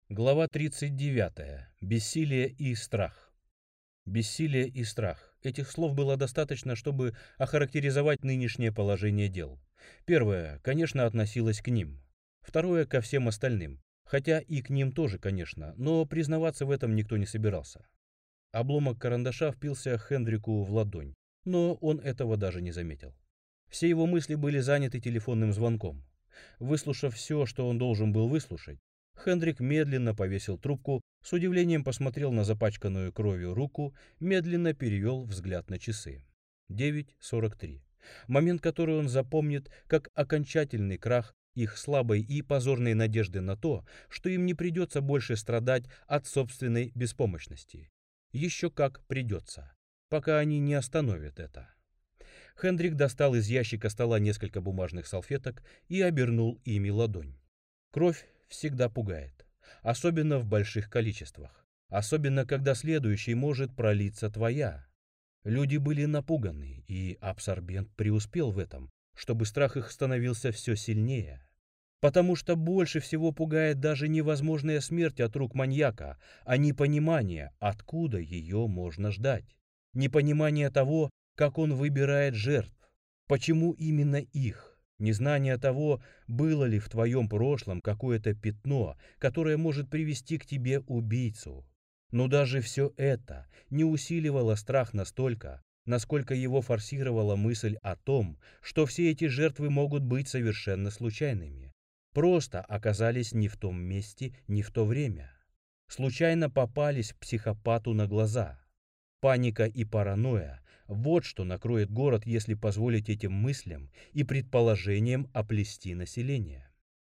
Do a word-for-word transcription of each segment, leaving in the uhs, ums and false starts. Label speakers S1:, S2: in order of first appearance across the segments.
S1: Глава тридцать девятая. Бессилие и страх. Бессилие и страх. Этих слов было достаточно, чтобы охарактеризовать нынешнее положение дел. Первое, конечно, относилось к ним. Второе, ко всем остальным. Хотя и к ним тоже, конечно, но признаваться в этом никто не собирался. Обломок карандаша впился Хендрику в ладонь, но он этого даже не заметил. Все его мысли были заняты телефонным звонком. Выслушав все, что он должен был выслушать, Хендрик медленно повесил трубку, с удивлением посмотрел на запачканную кровью руку, медленно перевел взгляд на часы. девять сорок три. Момент, который он запомнит как окончательный крах их слабой и позорной надежды на то, что им не придется больше страдать от собственной беспомощности. Еще как придется, пока они не остановят это. Хендрик достал из ящика стола несколько бумажных салфеток и обернул ими ладонь. Кровь всегда пугает, особенно в больших количествах, особенно когда следующей может пролиться твоя. Люди были напуганы, и абсорбент преуспел в этом, чтобы страх их становился все сильнее. Потому что больше всего пугает даже невозможная смерть от рук маньяка, а непонимание, откуда ее можно ждать. Непонимание того, как он выбирает жертв, почему именно их. Незнание того, было ли в твоем прошлом какое-то пятно, которое может привести к тебе убийцу. Но даже все это не усиливало страх настолько, насколько его форсировала мысль о том, что все эти жертвы могут быть совершенно случайными. Просто оказались не в том месте, не в то время. Случайно попались психопату на глаза. Паника и паранойя – вот что накроет город, если позволить этим мыслям и предположениям оплести население.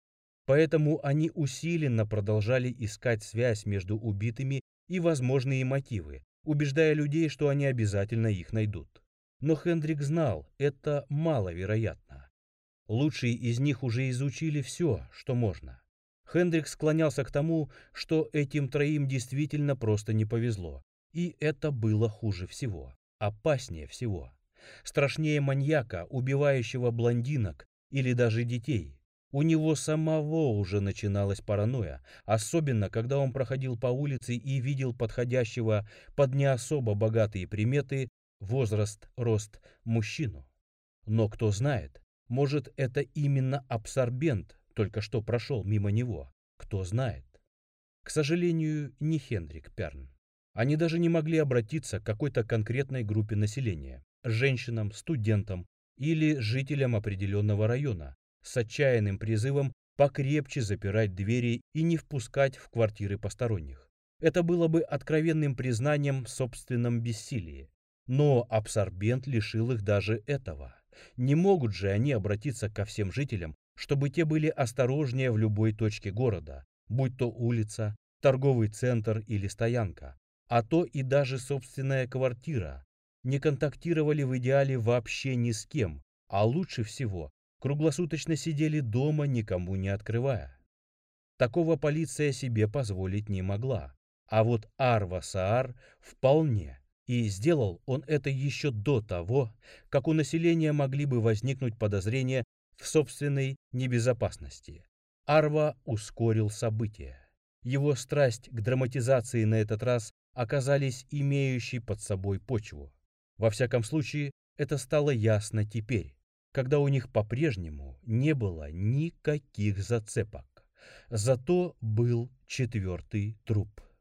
S1: Поэтому они усиленно продолжали искать связь между убитыми и возможные мотивы, убеждая людей, что они обязательно их найдут. Но Хендрик знал, это маловероятно. Лучшие из них уже изучили все, что можно. Хендрик склонялся к тому, что этим троим действительно просто не повезло. И это было хуже всего, опаснее всего. Страшнее маньяка, убивающего блондинок или даже детей. У него самого уже начиналась паранойя, особенно когда он проходил по улице и видел подходящего под не особо богатые приметы возраст, рост мужчину. Но кто знает, может, это именно абсорбент только что прошел мимо него, кто знает. К сожалению, не Хендрик Перн. Они даже не могли обратиться к какой-то конкретной группе населения, женщинам, студентам или жителям определенного района, с отчаянным призывом покрепче запирать двери и не впускать в квартиры посторонних. Это было бы откровенным признанием в собственном бессилии. Но абсорбент лишил их даже этого. Не могут же они обратиться ко всем жителям, чтобы те были осторожнее в любой точке города, будь то улица, торговый центр или стоянка, а то и даже собственная квартира. Не контактировали в идеале вообще ни с кем, а лучше всего круглосуточно сидели дома, никому не открывая. Такого полиция себе позволить не могла, а вот Арва Саар вполне. И сделал он это еще до того, как у населения могли бы возникнуть подозрения в собственной небезопасности. Арва ускорил события. Его страсть к драматизации на этот раз оказались имеющей под собой почву. Во всяком случае, это стало ясно теперь, когда у них по-прежнему не было никаких зацепок. Зато был четвертый труп.